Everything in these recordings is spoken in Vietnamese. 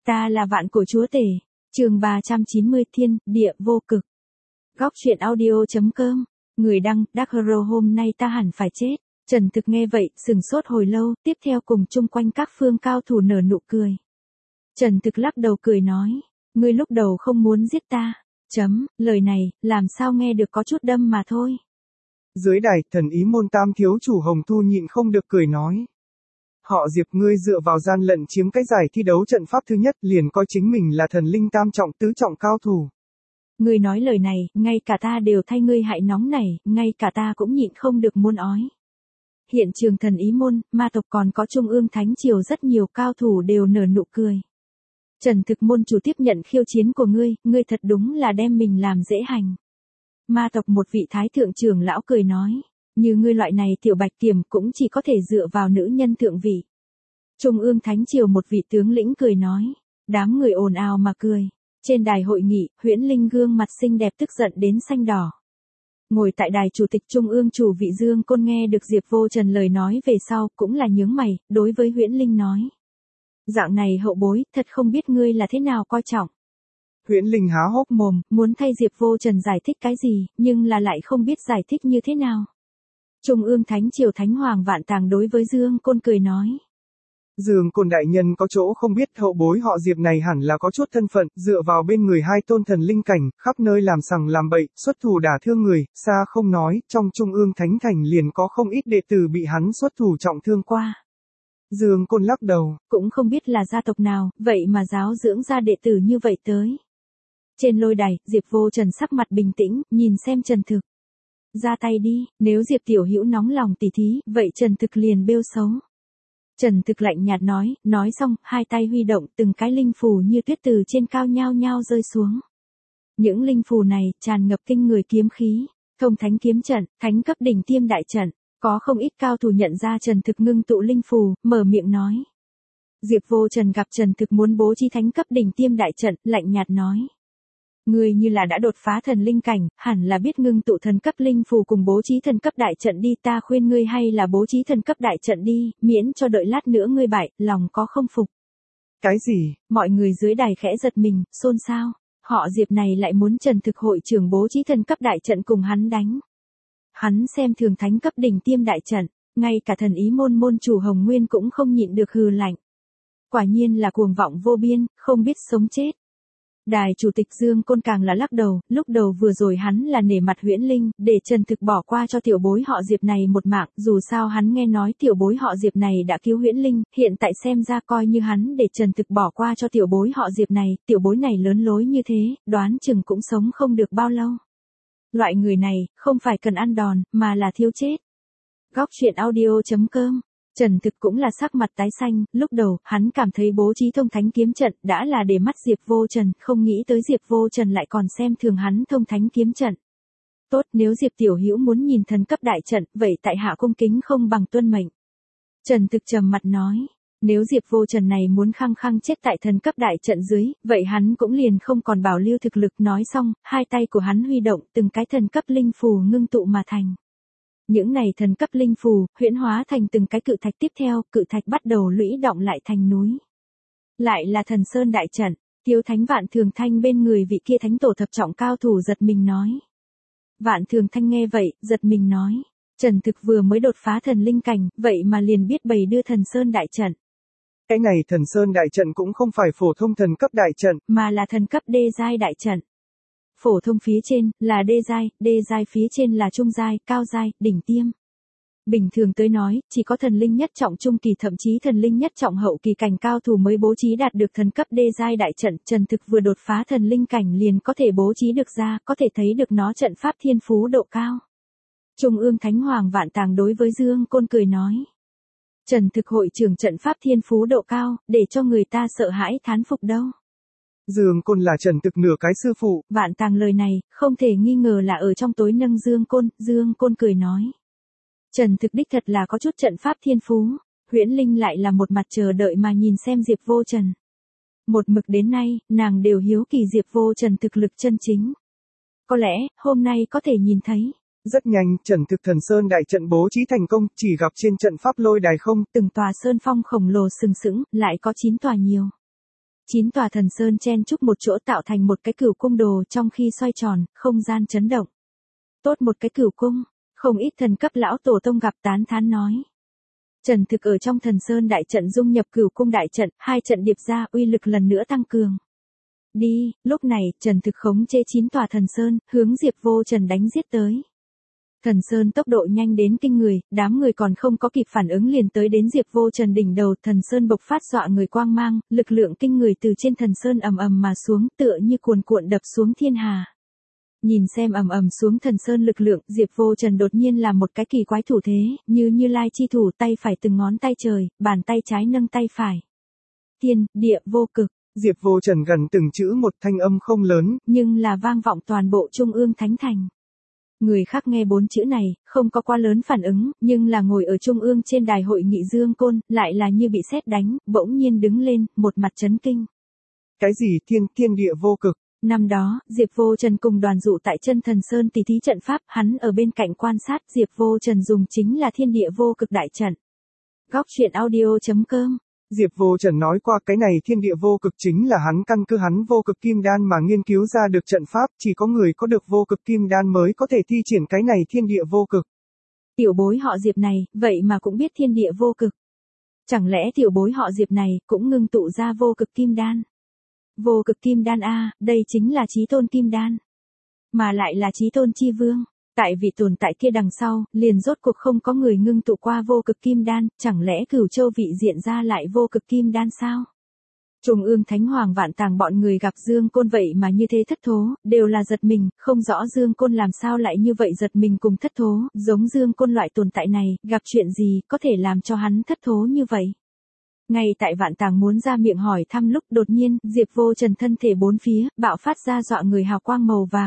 Ta là vạn cổ chúa tể. Chương 390 Thiên, địa vô cực. Góc truyện audio.com. Người đăng, Dark Hero hôm nay ta hẳn phải chết. Trần Thực nghe vậy, sừng sốt hồi lâu, tiếp theo cùng chung quanh các phương cao thủ nở nụ cười. Trần Thực lắc đầu cười nói, ngươi lúc đầu không muốn giết ta. Lời này, làm sao nghe được có chút đâm mà thôi. Dưới đài, thần ý môn tam thiếu chủ Hồng Thu nhịn không được cười nói. Họ Diệp ngươi dựa vào gian lận chiếm cái giải thi đấu trận pháp thứ nhất liền coi chính mình là thần linh tam trọng tứ trọng cao thủ. Ngươi nói lời này, ngay cả ta đều thay ngươi hại nóng này, ngay cả ta cũng nhịn không được muốn ói. Hiện trường thần ý môn, ma tộc còn có trung ương thánh triều rất nhiều cao thủ đều nở nụ cười. Trần Thực môn chủ tiếp nhận khiêu chiến của ngươi thật đúng là đem mình làm dễ hành. Ma tộc một vị thái thượng trưởng lão cười nói, như ngươi loại này tiểu bạch kiểm cũng chỉ có thể dựa vào nữ nhân thượng vị. Trung ương thánh triều một vị tướng lĩnh cười nói, đám người ồn ào mà cười. Trên đài hội nghị, Huyễn Linh gương mặt xinh đẹp tức giận đến xanh đỏ. Ngồi tại đài chủ tịch Trung ương chủ vị Dương Côn nghe được Diệp Vô Trần lời nói về sau cũng là nhướng mày, đối với Huyễn Linh nói. Dạng này hậu bối, thật không biết ngươi là thế nào coi trọng. Huyễn Linh há hốc mồm, muốn thay Diệp Vô Trần giải thích cái gì, nhưng là lại không biết giải thích như thế nào. Trung ương thánh triều Thánh Hoàng Vạn Tàng đối với Dương Côn cười nói. Dương Côn đại nhân có chỗ không biết hậu bối họ Diệp này hẳn là có chút thân phận, dựa vào bên người hai tôn thần linh cảnh, khắp nơi làm sằng làm bậy, xuất thủ đả thương người, xa không nói, trong Trung ương thánh thành liền có không ít đệ tử bị hắn xuất thủ trọng thương qua. Dương Côn lắc đầu, cũng không biết là gia tộc nào, vậy mà giáo dưỡng ra đệ tử như vậy tới. Trên lôi đài, Diệp Vô Trần sắc mặt bình tĩnh, nhìn xem Trần Thực. Ra tay đi, nếu Diệp Tiểu Hữu nóng lòng tỉ thí, vậy Trần Thực liền bêu xấu. Trần Thực lạnh nhạt nói xong, hai tay huy động từng cái linh phù như tuyết từ trên cao nhao nhao rơi xuống. Những linh phù này tràn ngập kinh người kiếm khí, thông thánh kiếm trận, thánh cấp đỉnh tiêm đại trận, có không ít cao thủ nhận ra Trần Thực ngưng tụ linh phù, mở miệng nói. Diệp Vô Trần gặp Trần Thực muốn bố trí thánh cấp đỉnh tiêm đại trận, lạnh nhạt nói. Ngươi như là đã đột phá thần linh cảnh, hẳn là biết ngưng tụ thần cấp linh phù cùng bố trí thần cấp đại trận đi, ta khuyên ngươi hay là bố trí thần cấp đại trận đi, miễn cho đợi lát nữa ngươi bại, lòng có không phục. Cái gì? Mọi người dưới đài khẽ giật mình, xôn xao, họ Diệp này lại muốn Trần Thực hội trưởng bố trí thần cấp đại trận cùng hắn đánh. Hắn xem thường thánh cấp đỉnh tiêm đại trận, ngay cả thần ý môn môn chủ Hồng Nguyên cũng không nhịn được hừ lạnh. Quả nhiên là cuồng vọng vô biên, không biết sống chết. Đài chủ tịch Dương Côn càng là lắc đầu, lúc đầu vừa rồi hắn là nể mặt Huyễn Linh, để Trần Thực bỏ qua cho tiểu bối họ Diệp này một mạng, dù sao hắn nghe nói tiểu bối họ Diệp này đã cứu Huyễn Linh, hiện tại xem ra coi như hắn để Trần Thực bỏ qua cho tiểu bối họ Diệp này, tiểu bối này lớn lối như thế, đoán chừng cũng sống không được bao lâu. Loại người này, không phải cần ăn đòn, mà là thiêu chết. Góc truyện audio.com. Trần Thực cũng là sắc mặt tái xanh, lúc đầu, hắn cảm thấy bố trí thông thánh kiếm trận đã là để mắt Diệp Vô Trần, không nghĩ tới Diệp Vô Trần lại còn xem thường hắn thông thánh kiếm trận. Tốt, nếu Diệp Tiểu Hữu muốn nhìn thần cấp đại trận, vậy tại hạ cung kính không bằng tuân mệnh. Trần Thực trầm mặt nói, nếu Diệp Vô Trần này muốn khăng khăng chết tại thần cấp đại trận dưới, vậy hắn cũng liền không còn bảo lưu thực lực. Nói xong, hai tay của hắn huy động từng cái thần cấp linh phù ngưng tụ mà thành. Những này thần cấp linh phù, huyễn hóa thành từng cái cự thạch, tiếp theo, cự thạch bắt đầu lũy động lại thành núi. Lại là thần sơn đại trận, Tiếu Thánh Vạn Thường Thanh bên người vị kia thánh tổ thập trọng cao thủ giật mình nói. Vạn Thường Thanh nghe vậy, giật mình nói, Trần Thực vừa mới đột phá thần linh cảnh, vậy mà liền biết bày đưa thần sơn đại trận. Cái này thần sơn đại trận cũng không phải phổ thông thần cấp đại trận, mà là thần cấp đê giai đại trận. Phổ thông phía trên, là đê giai phía trên là trung giai, cao giai, đỉnh tiêm. Bình thường tới nói, chỉ có thần linh nhất trọng trung kỳ thậm chí thần linh nhất trọng hậu kỳ cảnh cao thủ mới bố trí đạt được thần cấp đê giai đại trận. Trần Thực vừa đột phá thần linh cảnh liền có thể bố trí được ra, có thể thấy được nó trận pháp thiên phú độ cao. Trung ương Thánh Hoàng Vạn Tàng đối với Dương Côn cười nói. Trần Thực hội trưởng trận pháp thiên phú độ cao, để cho người ta sợ hãi thán phục đâu. Dương Côn là Trần Thực nửa cái sư phụ. Vạn Tàng lời này, không thể nghi ngờ là ở trong tối nâng Dương Côn cười nói. Trần Thực đích thật là có chút trận pháp thiên phú, Huyễn Linh lại là một mặt chờ đợi mà nhìn xem Diệp Vô Trần. Một mực đến nay, nàng đều hiếu kỳ Diệp Vô Trần thực lực chân chính. Có lẽ, hôm nay có thể nhìn thấy. Rất nhanh, Trần Thực thần sơn đại trận bố trí thành công, chỉ gặp trên trận pháp lôi đài không. Từng tòa sơn phong khổng lồ sừng sững, lại có 9 tòa nhiều. 9 tòa thần sơn chen chúc một chỗ tạo thành một cái cửu cung đồ trong khi xoay tròn, không gian chấn động. Tốt một cái cửu cung, không ít thần cấp lão tổ tông gặp tán thán nói. Trần Thực ở trong thần sơn đại trận dung nhập cửu cung đại trận, hai trận điệp ra uy lực lần nữa tăng cường. Đi, lúc này, Trần Thực khống chế 9 tòa thần sơn, hướng Diệp Vô Trần đánh giết tới. Thần sơn tốc độ nhanh đến kinh người, đám người còn không có kịp phản ứng liền tới đến Diệp Vô Trần đỉnh đầu, thần sơn bộc phát dọa người quang mang, lực lượng kinh người từ trên thần sơn ầm ầm mà xuống, tựa như cuồn cuộn đập xuống thiên hà. Nhìn xem ầm ầm xuống thần sơn lực lượng, Diệp Vô Trần đột nhiên làm một cái kỳ quái thủ thế, như Như Lai chi thủ, tay phải từng ngón tay trời, bàn tay trái nâng tay phải. Thiên, địa, vô cực. Diệp Vô Trần gần từng chữ một, thanh âm không lớn, nhưng là vang vọng toàn bộ Trung ương Thánh Thành. Người khác nghe 4 chữ này, không có quá lớn phản ứng, nhưng là ngồi ở Trung ương trên đài hội nghị Dương Côn, lại là như bị sét đánh, bỗng nhiên đứng lên, một mặt chấn kinh. Cái gì thiên địa vô cực? Năm đó, Diệp Vô Trần cùng đoàn dụ tại chân thần sơn tỉ thí trận pháp, hắn ở bên cạnh quan sát, Diệp Vô Trần dùng chính là thiên địa vô cực đại trận. Góc truyện audio.com. Diệp Vô Trần nói qua cái này thiên địa vô cực chính là hắn căn cứ hắn vô cực kim đan mà nghiên cứu ra được trận pháp, chỉ có người có được vô cực kim đan mới có thể thi triển cái này thiên địa vô cực. Tiểu bối họ Diệp này, vậy mà cũng biết thiên địa vô cực. Chẳng lẽ tiểu bối họ Diệp này cũng ngưng tụ ra vô cực kim đan? Vô cực kim đan a, đây chính là chí tôn kim đan. Mà lại là chí tôn chi vương. Tại vị tồn tại kia đằng sau, liền rốt cuộc không có người ngưng tụ qua vô cực kim đan, chẳng lẽ Cửu Châu vị diện ra lại vô cực kim đan sao? Trung ương Thánh Hoàng Vạn Tàng bọn người gặp Dương Côn vậy mà như thế thất thố, đều là giật mình, không rõ Dương Côn làm sao lại như vậy giật mình cùng thất thố, giống Dương Côn loại tồn tại này, gặp chuyện gì có thể làm cho hắn thất thố như vậy? Ngay tại Vạn Tàng muốn ra miệng hỏi thăm lúc đột nhiên, Diệp Vô Trần thân thể bốn phía, bạo phát ra dọa người hào quang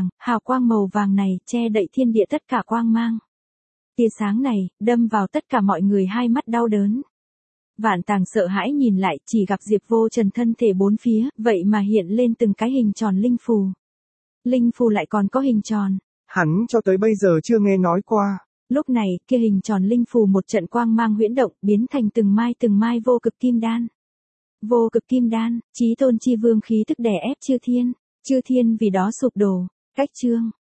màu vàng này, che đậy thiên địa tất cả quang mang. Tia sáng này, đâm vào tất cả mọi người hai mắt đau đớn. Vạn Tàng sợ hãi nhìn lại, chỉ gặp Diệp Vô Trần thân thể bốn phía, vậy mà hiện lên từng cái hình tròn linh phù. Linh phù lại còn có hình tròn. Hắn cho tới bây giờ chưa nghe nói qua. Lúc này, kia hình tròn linh phù một trận quang mang huyễn động, biến thành từng mai vô cực kim đan. Vô cực kim đan, chí tôn chi vương khí tức đè ép chư thiên vì đó sụp đổ. Cách chương.